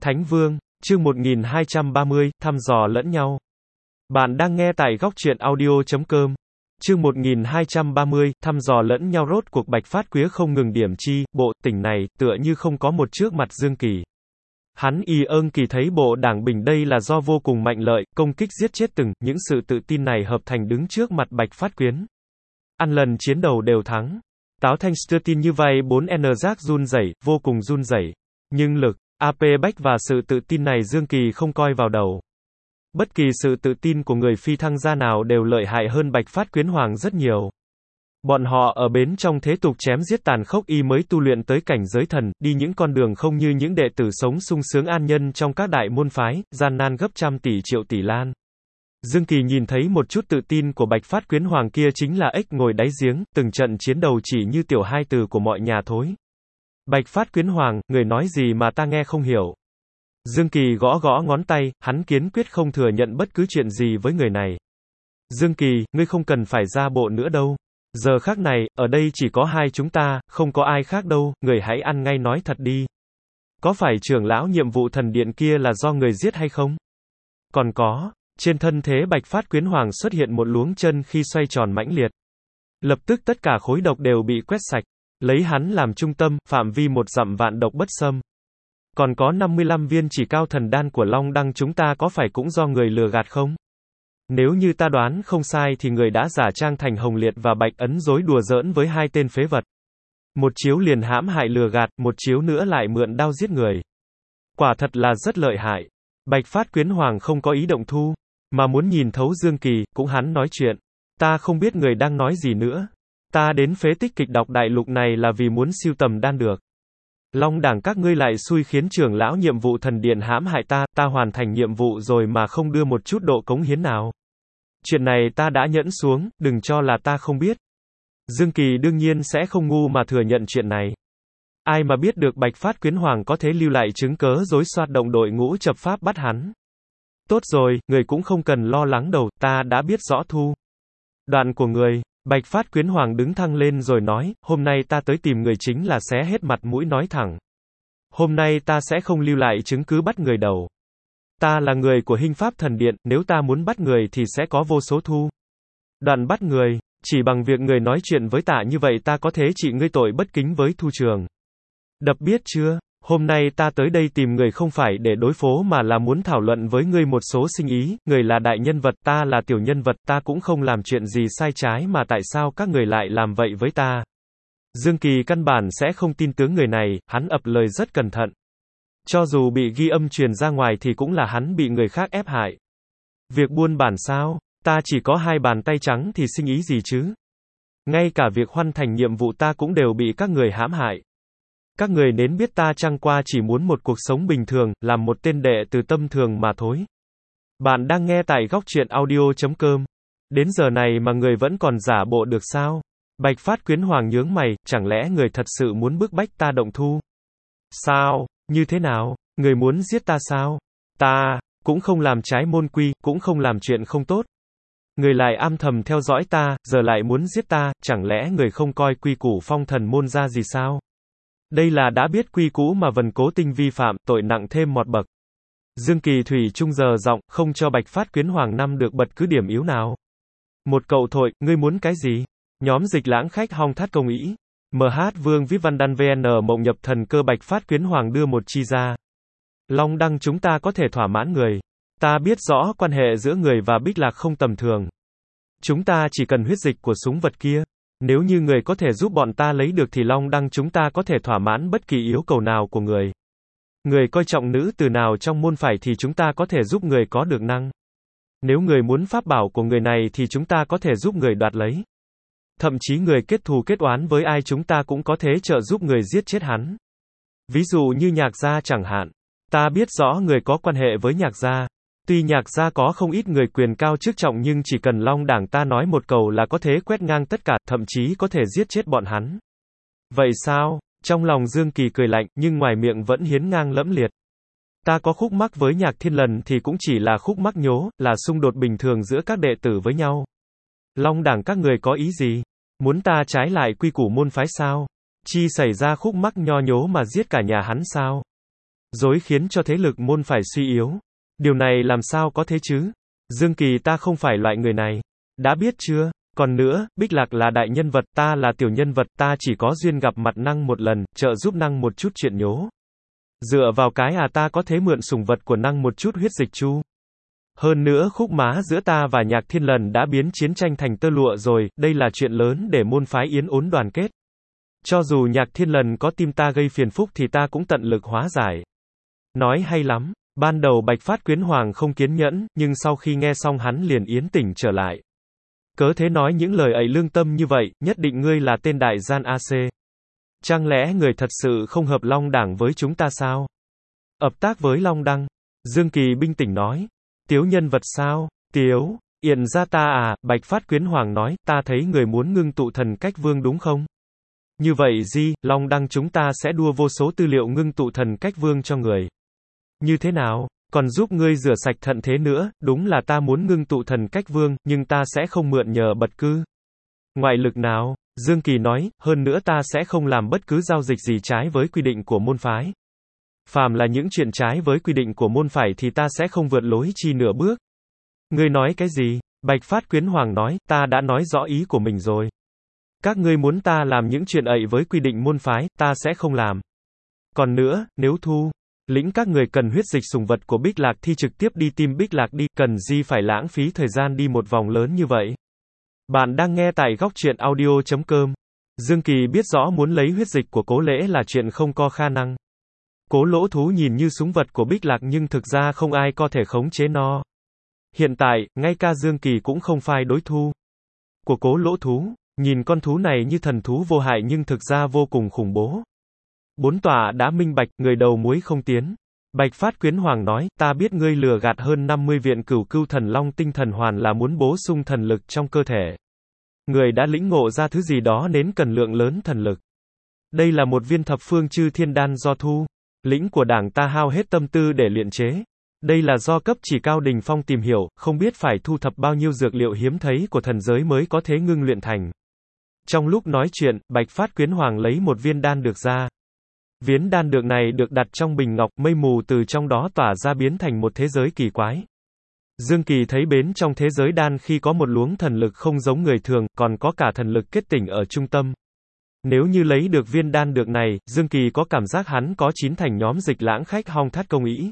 Thánh Vương, chương 1230, thăm dò lẫn nhau. Bạn đang nghe tại góc truyện audio.com. Chương 1230, thăm dò lẫn nhau. Rốt cuộc Bạch Phát Quế không ngừng điểm chi, bộ tỉnh này, tựa như không có một trước mặt Dương Kỳ. Hắn ơn kỳ thấy bộ đảng bình đây là do vô cùng mạnh lợi, công kích giết chết từng, những sự tự tin này hợp thành đứng trước mặt Bạch Phát Quyến. Ăn lần chiến đầu đều thắng. Táo Thanh Stơ tin như vậy 4N giác run rẩy, vô cùng run rẩy. Nhưng lực, AP Bách và sự tự tin này Dương Kỳ không coi vào đầu. Bất kỳ sự tự tin của người phi thăng gia nào đều lợi hại hơn Bạch Phát Quyến Hoàng rất nhiều. Bọn họ ở bến trong thế tục chém giết tàn khốc mới tu luyện tới cảnh giới thần, đi những con đường không như những đệ tử sống sung sướng an nhân trong các đại môn phái, gian nan gấp trăm tỷ triệu tỷ lan. Dương Kỳ nhìn thấy một chút tự tin của Bạch Phát Quyến Hoàng kia chính là ếch ngồi đáy giếng, từng trận chiến đầu chỉ như tiểu hai từ của mọi nhà thối. Bạch Phát Quyến Hoàng, người nói gì mà ta nghe không hiểu. Dương Kỳ gõ gõ ngón tay, hắn kiên quyết không thừa nhận bất cứ chuyện gì với người này. Dương Kỳ, ngươi không cần phải ra bộ nữa đâu. Giờ khắc này, ở đây chỉ có hai chúng ta, không có ai khác đâu, người hãy ăn ngay nói thật đi. Có phải trưởng lão nhiệm vụ thần điện kia là do người giết hay không? Còn có, trên thân thế Bạch Phát Quyến Hoàng xuất hiện một luống chân khi xoay tròn mãnh liệt. Lập tức tất cả khối độc đều bị quét sạch. Lấy hắn làm trung tâm, phạm vi 1 dặm vạn độc bất xâm. Còn có 55 viên chỉ cao thần đan của Long Đăng chúng ta có phải cũng do người lừa gạt không? Nếu như ta đoán không sai thì người đã giả trang thành Hồng Liệt và Bạch Ấn dối đùa giỡn với hai tên phế vật. Một chiếu liền hãm hại lừa gạt, một chiếu nữa lại mượn đao giết người. Quả thật là rất lợi hại. Bạch Phát Quyến Hoàng không có ý động thu, mà muốn nhìn thấu Dương Kỳ, cũng hắn nói chuyện. Ta không biết người đang nói gì nữa. Ta đến phế tích kịch đọc đại lục này là vì muốn siêu tầm đan được. Long đảng các ngươi lại xui khiến trưởng lão nhiệm vụ thần điện hãm hại ta, ta hoàn thành nhiệm vụ rồi mà không đưa một chút độ cống hiến nào. Chuyện này ta đã nhẫn xuống, đừng cho là ta không biết. Dương Kỳ đương nhiên sẽ không ngu mà thừa nhận chuyện này. Ai mà biết được Bạch Phát Quyến Hoàng có thể lưu lại chứng cớ dối soát động đội ngũ chập pháp bắt hắn. Tốt rồi, người cũng không cần lo lắng đâu, ta đã biết rõ thu. Đoạn của người. Bạch Phát Quyến Hoàng đứng thăng lên rồi nói, hôm nay ta tới tìm người chính là xé hết mặt mũi nói thẳng. Hôm nay ta sẽ không lưu lại chứng cứ bắt người đầu. Ta là người của Hinh Pháp Thần Điện, nếu ta muốn bắt người thì sẽ có vô số thu. Đoạn bắt người, chỉ bằng việc người nói chuyện với ta như vậy ta có thể trị ngươi tội bất kính với thu trường. Đập biết chưa? Hôm nay ta tới đây tìm người không phải để đối phố mà là muốn thảo luận với ngươi một số sinh ý, người là đại nhân vật, ta là tiểu nhân vật, ta cũng không làm chuyện gì sai trái mà tại sao các người lại làm vậy với ta. Dương Kỳ căn bản sẽ không tin tướng người này, hắn ập lời rất cẩn thận. Cho dù bị ghi âm truyền ra ngoài thì cũng là hắn bị người khác ép hại. Việc buôn bản sao, ta chỉ có 2 bàn tay trắng thì sinh ý gì chứ? Ngay cả việc hoàn thành nhiệm vụ ta cũng đều bị các người hãm hại. Các người nên biết ta chẳng qua chỉ muốn một cuộc sống bình thường, làm một tên đệ tử tâm thường mà thôi. Bạn đang nghe tại góc truyện audio.com. Đến giờ này mà người vẫn còn giả bộ được sao? Bạch Phát Quyến Hoàng nhướng mày, chẳng lẽ người thật sự muốn bức bách ta động thu? Sao? Như thế nào? Người muốn giết ta sao? Ta cũng không làm trái môn quy, cũng không làm chuyện không tốt. Người lại âm thầm theo dõi ta, giờ lại muốn giết ta, chẳng lẽ người không coi quy củ phong thần môn ra gì sao? Đây là đã biết quy cũ mà vẫn cố tình vi phạm, tội nặng thêm một bậc. Dương Kỳ thủy chung giờ giọng, không cho Bạch Phát Quyến Hoàng năm được bật cứ điểm yếu nào. Một cậu thôi, ngươi muốn cái gì? Nhóm Dịch Lãng khách hong thắt công ý. MH Vương Viết Văn Đan VN Mộng Nhập Thần Cơ Bạch Phát Quyến Hoàng đưa một chi ra. Long Đăng chúng ta có thể thỏa mãn người. Ta biết rõ quan hệ giữa người và Bích Lạc không tầm thường. Chúng ta chỉ cần huyết dịch của súng vật kia. Nếu như người có thể giúp bọn ta lấy được thì Long Đăng chúng ta có thể thỏa mãn bất kỳ yêu cầu nào của người. Người coi trọng nữ từ nào trong môn phái thì chúng ta có thể giúp người có được năng. Nếu người muốn pháp bảo của người này thì chúng ta có thể giúp người đoạt lấy. Thậm chí người kết thù kết oán với ai chúng ta cũng có thể trợ giúp người giết chết hắn. Ví dụ như Nhạc gia chẳng hạn. Ta biết rõ người có quan hệ với Nhạc gia. Tuy Nhạc gia có không ít người quyền cao chức trọng nhưng chỉ cần Long đảng ta nói một câu là có thể quét ngang tất cả, thậm chí có thể giết chết bọn hắn. Vậy sao? Trong lòng Dương Kỳ cười lạnh, nhưng ngoài miệng vẫn hiến ngang lẫm liệt. Ta có khúc mắc với Nhạc Thiên Lần thì cũng chỉ là khúc mắc nhố, là xung đột bình thường giữa các đệ tử với nhau. Long đảng các người có ý gì? Muốn ta trái lại quy củ môn phái sao? Chi xảy ra khúc mắc nho nhố mà giết cả nhà hắn sao? dối khiến cho thế lực môn phải suy yếu. Điều này làm sao có thế chứ? Dương Kỳ ta không phải loại người này. Đã biết chưa? Còn nữa, Bích Lạc là đại nhân vật, ta là tiểu nhân vật, ta chỉ có duyên gặp mặt năng một lần, trợ giúp năng một chút chuyện nhố. Dựa vào cái ta có thể mượn sủng vật của năng một chút huyết dịch chu. Hơn nữa khúc má giữa ta và Nhạc Thiên Lần đã biến chiến tranh thành tơ lụa rồi, đây là chuyện lớn để môn phái Yến Ốn đoàn kết. Cho dù Nhạc Thiên Lần có tim ta gây phiền phúc thì ta cũng tận lực hóa giải. Nói hay lắm. Ban đầu Bạch Phát Quyến Hoàng không kiên nhẫn, nhưng sau khi nghe xong hắn liền yến tỉnh trở lại. Cớ thế nói những lời ấy lương tâm như vậy, nhất định ngươi là tên đại gian AC. Chẳng lẽ người thật sự không hợp Long Đảng với chúng ta sao? Hợp tác với Long Đăng. Dương Kỳ bình tĩnh nói. Tiếu nhân vật sao? Tiếu, Yện ra ta à, Bạch Phát Quyến Hoàng nói, ta thấy người muốn ngưng tụ thần cách vương đúng không? Như vậy gì, Long Đăng chúng ta sẽ đua vô số tư liệu ngưng tụ thần cách vương cho người. Như thế nào? Còn giúp ngươi rửa sạch thận thế nữa, đúng là ta muốn ngưng tụ thần cách vương, nhưng ta sẽ không mượn nhờ bất cứ ngoại lực nào. Dương Kỳ nói, hơn nữa ta sẽ không làm bất cứ giao dịch gì trái với quy định của môn phái. Phàm là những chuyện trái với quy định của môn phái thì ta sẽ không vượt lối chi nửa bước. Ngươi nói cái gì? Bạch Phát Quyến Hoàng nói, ta đã nói rõ ý của mình rồi. Các ngươi muốn ta làm những chuyện ấy với quy định môn phái, ta sẽ không làm. Còn nữa, nếu thu lĩnh các người cần huyết dịch sủng vật của Bích Lạc thì trực tiếp đi tìm Bích Lạc đi, cần gì phải lãng phí thời gian đi một vòng lớn như vậy. Bạn đang nghe tại góc truyện audio.com. Dương Kỳ biết rõ muốn lấy huyết dịch của Cố Lễ là chuyện không có khả năng. Cố Lỗ Thú nhìn như súng vật của Bích Lạc nhưng thực ra không ai có thể khống chế nó. Hiện tại, ngay cả Dương Kỳ cũng không phải đối thủ của Cố Lỗ Thú. Nhìn con thú này như thần thú vô hại nhưng thực ra vô cùng khủng bố. Bốn tòa đã minh bạch, người đầu muối không tiến. Bạch Phát Quyến Hoàng nói, ta biết ngươi lừa gạt hơn 50 viện cửu cưu thần long tinh thần hoàn là muốn bổ sung thần lực trong cơ thể. Người đã lĩnh ngộ ra thứ gì đó nên cần lượng lớn thần lực. Đây là một viên thập phương chư thiên đan do thu lĩnh của đảng ta hao hết tâm tư để luyện chế. Đây là do cấp chỉ cao đỉnh phong tìm hiểu, không biết phải thu thập bao nhiêu dược liệu hiếm thấy của thần giới mới có thể ngưng luyện thành. Trong lúc nói chuyện, Bạch Phát Quyến Hoàng lấy một viên đan được ra. Viên đan dược này được đặt trong bình ngọc, mây mù từ trong đó tỏa ra biến thành một thế giới kỳ quái. Dương Kỳ thấy bên trong thế giới đan khi có một luống thần lực không giống người thường, còn có cả thần lực kết tỉnh ở trung tâm. Nếu như lấy được viên đan dược này, Dương Kỳ có cảm giác hắn có chín thành nhóm dịch lãng khách hong thát công ý.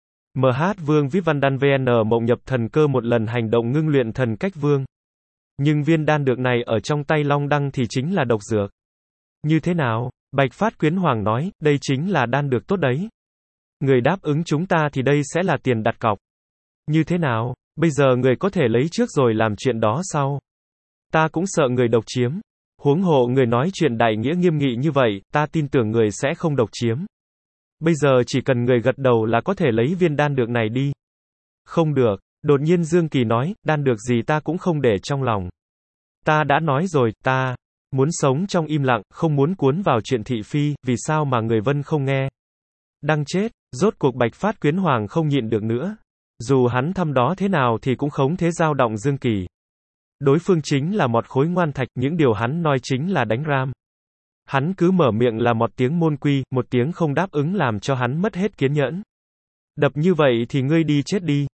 MH Vương Vip Văn Đan VN mộng nhập thần cơ một lần hành động ngưng luyện thần cách vương. Nhưng viên đan dược này ở trong tay Long Đăng thì chính là độc dược. Như thế nào? Bạch Phát Quyến Hoàng nói, đây chính là đan dược tốt đấy. Người đáp ứng chúng ta thì đây sẽ là tiền đặt cọc. Như thế nào? Bây giờ người có thể lấy trước rồi làm chuyện đó sau. Ta cũng sợ người độc chiếm. Huống hộ người nói chuyện đại nghĩa nghiêm nghị như vậy, ta tin tưởng người sẽ không độc chiếm. Bây giờ chỉ cần người gật đầu là có thể lấy viên đan dược này đi. Không được. Đột nhiên Dương Kỳ nói, đan dược gì ta cũng không để trong lòng. Ta đã nói rồi, ta muốn sống trong im lặng, không muốn cuốn vào chuyện thị phi, vì sao mà người Vân không nghe. Đang chết, rốt cuộc Bạch Phát Quyến Hoàng không nhịn được nữa. Dù hắn thăm đó thế nào thì cũng không thế dao động Dương Kỳ. Đối phương chính là một khối ngoan thạch, những điều hắn nói chính là đánh ram. Hắn cứ mở miệng là một tiếng môn quy, một tiếng không đáp ứng làm cho hắn mất hết kiên nhẫn. Đập như vậy thì ngươi đi chết đi.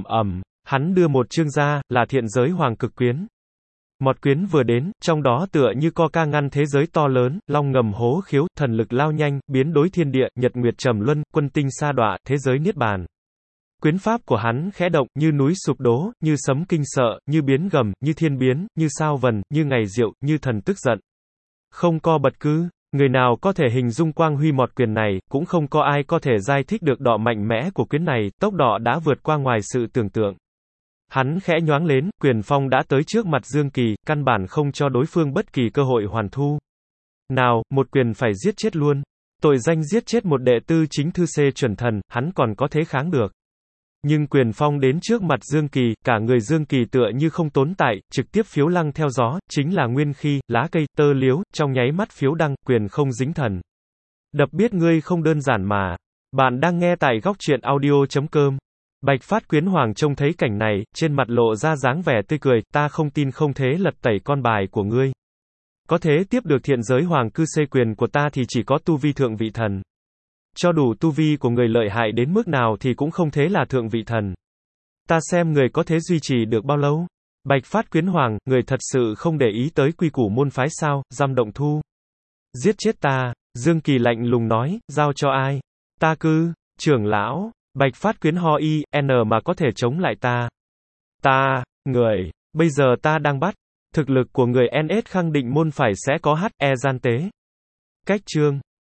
Hắn đưa một chương ra, là thiện giới hoàng cực quyến. Một quyến vừa đến, trong đó tựa như co ca ngăn thế giới to lớn, long ngầm hố khiếu, thần lực lao nhanh, biến đối thiên địa, nhật nguyệt trầm luân, quân tinh sa đọa, thế giới niết bàn. Quyến pháp của hắn khẽ động, như núi sụp đổ, như sấm kinh sợ, như biến gầm, như thiên biến, như sao vần, như ngày diệu, như thần tức giận. Không có bất cứ người nào có thể hình dung quang huy một quyền này, cũng không có ai có thể giải thích được độ mạnh mẽ của quyền này, tốc độ đã vượt qua ngoài sự tưởng tượng. Hắn khẽ nhoáng lên, quyền phong đã tới trước mặt Dương Kỳ, căn bản không cho đối phương bất kỳ cơ hội hoàn thu. Nào, một quyền phải giết chết luôn. Tội danh giết chết một đệ tử chính thư C chuẩn thần, hắn còn có thế kháng được. Nhưng quyền phong đến trước mặt Dương Kỳ, cả người Dương Kỳ tựa như không tồn tại, trực tiếp phiếu lăng theo gió, chính là nguyên khí, lá cây, tơ liếu, trong nháy mắt phiếu đăng, quyền không dính thần. Đập biết ngươi không đơn giản mà. Bạn đang nghe tại góc truyện audio.com. Bạch Phát Quyến Hoàng trông thấy cảnh này, trên mặt lộ ra dáng vẻ tươi cười, ta không tin không thế lật tẩy con bài của ngươi. Có thế tiếp được thiện giới hoàng cư xê quyền của ta thì chỉ có tu vi thượng vị thần. Cho đủ tu vi của người lợi hại đến mức nào thì cũng không thế là thượng vị thần. Ta xem người có thể duy trì được bao lâu? Bạch Phát Quyến Hoàng, người thật sự không để ý tới quy củ môn phái sao, giam động thu. Giết chết ta, Dương Kỳ lạnh lùng nói, giao cho ai? Ta cư, trưởng lão, Bạch Phát Quyến ho y, n mà có thể chống lại ta. Người, bây giờ ta đang bắt. Thực lực của người NS khẳng định môn phải sẽ có gian tế. Cách chương